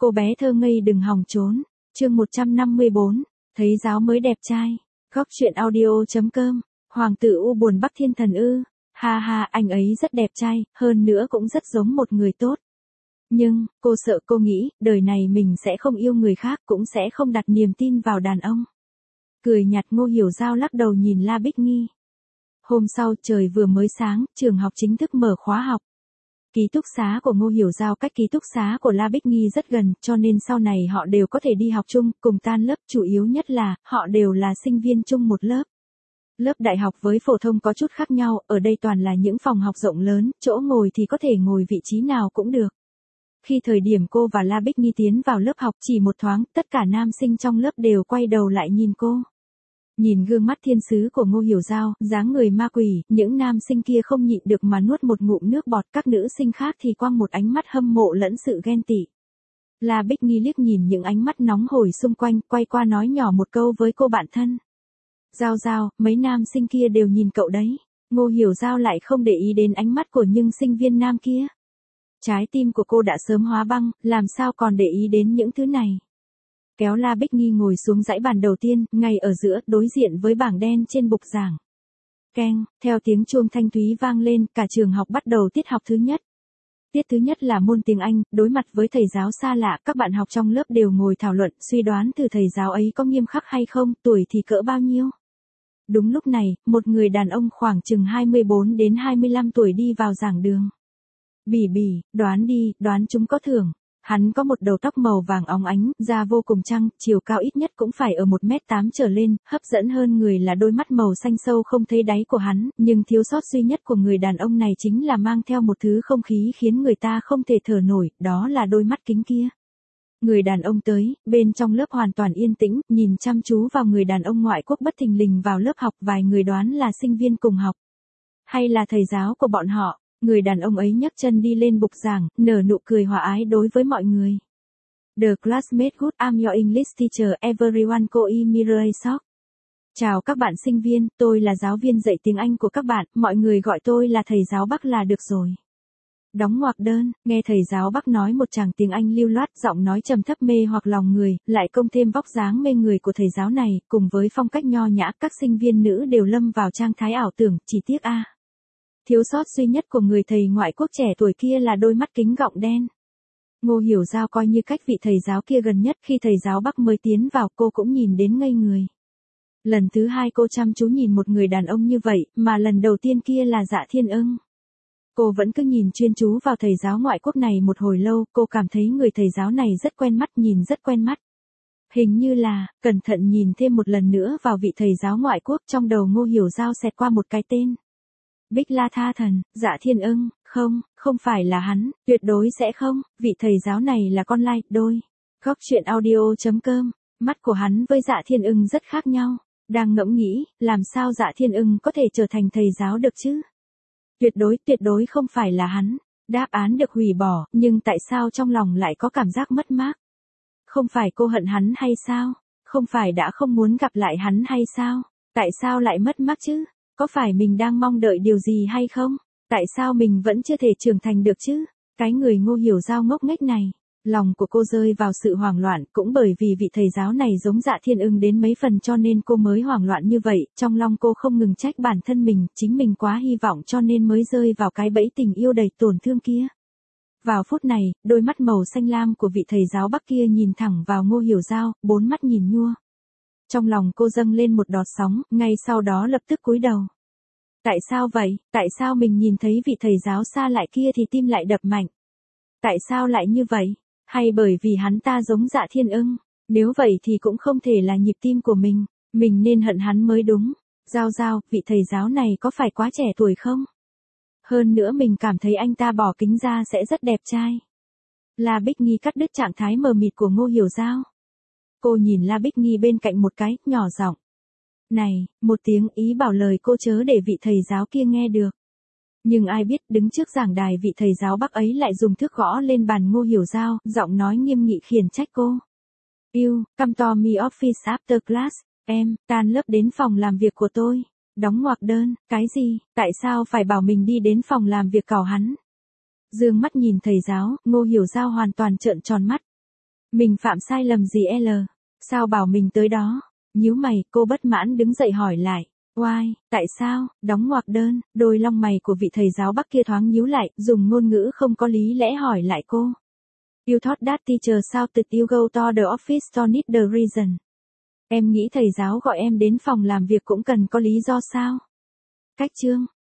cô bé thơ ngây đừng hòng trốn. Chương 154, thấy giáo mới đẹp trai. Góc truyện audio.com. Hoàng tử U buồn Bắc Thiên Thần ư? Ha ha, anh ấy rất đẹp trai, hơn nữa cũng rất giống một người tốt. Nhưng, cô sợ, cô nghĩ, đời này mình sẽ không yêu người khác, cũng sẽ không đặt niềm tin vào đàn ông. Cười nhạt Ngô Hiểu Giao lắc đầu nhìn La Bích Nghi. Hôm sau trời vừa mới sáng, trường học chính thức mở khóa học. Ký túc xá của Ngô Hiểu Giao cách ký túc xá của La Bích Nghi rất gần, cho nên sau này họ đều có thể đi học chung, cùng tan lớp, chủ yếu nhất là, họ đều là sinh viên chung một lớp. Lớp đại học với phổ thông có chút khác nhau, ở đây toàn là những phòng học rộng lớn, chỗ ngồi thì có thể ngồi vị trí nào cũng được. Khi thời điểm cô và La Bích Nghi tiến vào lớp học chỉ một thoáng, tất cả nam sinh trong lớp đều quay đầu lại nhìn cô. Nhìn gương mắt thiên sứ của Ngô Hiểu Giao, dáng người ma quỷ, những nam sinh kia không nhịn được mà nuốt một ngụm nước bọt, các nữ sinh khác thì quăng một ánh mắt hâm mộ lẫn sự ghen tị. La Bích Nghi liếc nhìn những ánh mắt nóng hổi xung quanh, quay qua nói nhỏ một câu với cô bạn thân. Giao Giao, mấy nam sinh kia đều nhìn cậu đấy. Ngô Hiểu Giao lại không để ý đến ánh mắt của những sinh viên nam kia. Trái tim của cô đã sớm hóa băng, làm sao còn để ý đến những thứ này. Kéo La Bích Nghi ngồi xuống dãy bàn đầu tiên, ngay ở giữa, đối diện với bảng đen trên bục giảng. Keng, theo tiếng chuông thanh thúy vang lên, cả trường học bắt đầu tiết học thứ nhất. Tiết thứ nhất là môn tiếng Anh, đối mặt với thầy giáo xa lạ, các bạn học trong lớp đều ngồi thảo luận, suy đoán từ thầy giáo ấy có nghiêm khắc hay không, tuổi thì cỡ bao nhiêu. Đúng lúc này, một người đàn ông khoảng chừng 24 đến 25 tuổi đi vào giảng đường. Bỉ bỉ, đoán đi, đoán chúng có thưởng. Hắn có một đầu tóc màu vàng óng ánh, da vô cùng trăng, chiều cao ít nhất cũng phải ở 1m8 trở lên, hấp dẫn hơn người là đôi mắt màu xanh sâu không thấy đáy của hắn, nhưng thiếu sót duy nhất của người đàn ông này chính là mang theo một thứ không khí khiến người ta không thể thở nổi, đó là đôi mắt kính kia. Người đàn ông tới, bên trong lớp hoàn toàn yên tĩnh, nhìn chăm chú vào người đàn ông ngoại quốc bất thình lình vào lớp học, vài người đoán là sinh viên cùng học. Hay là thầy giáo của bọn họ. Người đàn ông ấy nhấc chân đi lên bục giảng, nở nụ cười hòa ái đối với mọi người. The classmate good, I'm your English teacher, everyone call me Mirai Sok. Chào các bạn sinh viên, tôi là giáo viên dạy tiếng Anh của các bạn, mọi người gọi tôi là thầy giáo Bắc là được rồi. Đóng ngoặc đơn, nghe thầy giáo Bắc nói một tràng tiếng Anh lưu loát, giọng nói trầm thấp mê hoặc lòng người, lại công thêm vóc dáng mê người của thầy giáo này, cùng với phong cách nho nhã, các sinh viên nữ đều lâm vào trạng thái ảo tưởng, chỉ tiếc a. Thiếu sót duy nhất của người thầy ngoại quốc trẻ tuổi kia là đôi mắt kính gọng đen. Ngô Hiểu Giao coi như cách vị thầy giáo kia gần nhất, khi thầy giáo Bắc mới tiến vào cô cũng nhìn đến ngây người. Lần thứ hai cô chăm chú nhìn một người đàn ông như vậy, mà lần đầu tiên kia là Dạ Thiên Ưng. Cô vẫn cứ nhìn chuyên chú vào thầy giáo ngoại quốc này một hồi lâu, cô cảm thấy người thầy giáo này rất quen mắt, nhìn rất quen mắt. Hình như là, cẩn thận nhìn thêm một lần nữa vào vị thầy giáo ngoại quốc, trong đầu Ngô Hiểu Giao xẹt qua một cái tên. Bích La Tha Thần, Dạ Thiên Ưng, không phải là hắn, tuyệt đối sẽ không, vị thầy giáo này là con lai, đôi. Góc truyện audio.com, mắt của hắn với Dạ Thiên Ưng rất khác nhau, đang ngẫm nghĩ, làm sao Dạ Thiên Ưng có thể trở thành thầy giáo được chứ? Tuyệt đối không phải là hắn, đáp án được hủy bỏ, nhưng tại sao trong lòng lại có cảm giác mất mát? Không phải cô hận hắn hay sao? Không phải đã không muốn gặp lại hắn hay sao? Tại sao lại mất mát chứ? Có phải mình đang mong đợi điều gì hay không? Tại sao mình vẫn chưa thể trưởng thành được chứ? Cái người Ngô Hiểu Giao ngốc nghếch này. Lòng của cô rơi vào sự hoảng loạn, cũng bởi vì vị thầy giáo này giống Dạ Thiên Ưng đến mấy phần cho nên cô mới hoảng loạn như vậy, trong lòng cô không ngừng trách bản thân mình, chính mình quá hy vọng cho nên mới rơi vào cái bẫy tình yêu đầy tổn thương kia. Vào phút này, đôi mắt màu xanh lam của vị thầy giáo Bắc kia nhìn thẳng vào Ngô Hiểu Giao, bốn mắt nhìn nhua. Trong lòng cô dâng lên một đọt sóng, ngay sau đó lập tức cúi đầu. Tại sao vậy? Tại sao mình nhìn thấy vị thầy giáo xa lại kia thì tim lại đập mạnh? Tại sao lại như vậy? Hay bởi vì hắn ta giống Dạ Thiên Ưng? Nếu vậy thì cũng không thể là nhịp tim của mình nên hận hắn mới đúng. Giao, vị thầy giáo này có phải quá trẻ tuổi không? Hơn nữa mình cảm thấy anh ta bỏ kính ra sẽ rất đẹp trai. La Bích Nghi cắt đứt trạng thái mờ mịt của Ngô Hiểu Giao. Cô nhìn La Bích Nghi bên cạnh một cái, nhỏ giọng. Này, một tiếng ý bảo lời cô chớ để vị thầy giáo kia nghe được. Nhưng ai biết đứng trước giảng đài vị thầy giáo Bắc ấy lại dùng thước gõ lên bàn Ngô Hiểu Giao, giọng nói nghiêm nghị khiển trách cô. Come to my office after class, em, tan lớp đến phòng làm việc của tôi. Đóng ngoặc đơn, cái gì, tại sao phải bảo mình đi đến phòng làm việc cào hắn? Dương mắt nhìn thầy giáo, Ngô Hiểu Giao hoàn toàn trợn tròn mắt. Mình phạm sai lầm gì L? Sao bảo mình tới đó? Nhíu mày, cô bất mãn đứng dậy hỏi lại. Why, tại sao? Đóng ngoặc đơn, đôi lông mày của vị thầy giáo Bắc kia thoáng nhíu lại, dùng ngôn ngữ không có lý lẽ hỏi lại cô. You thought that teacher shouted you go to the office to need the reason. Em nghĩ thầy giáo gọi em đến phòng làm việc cũng cần có lý do sao? Cách chương.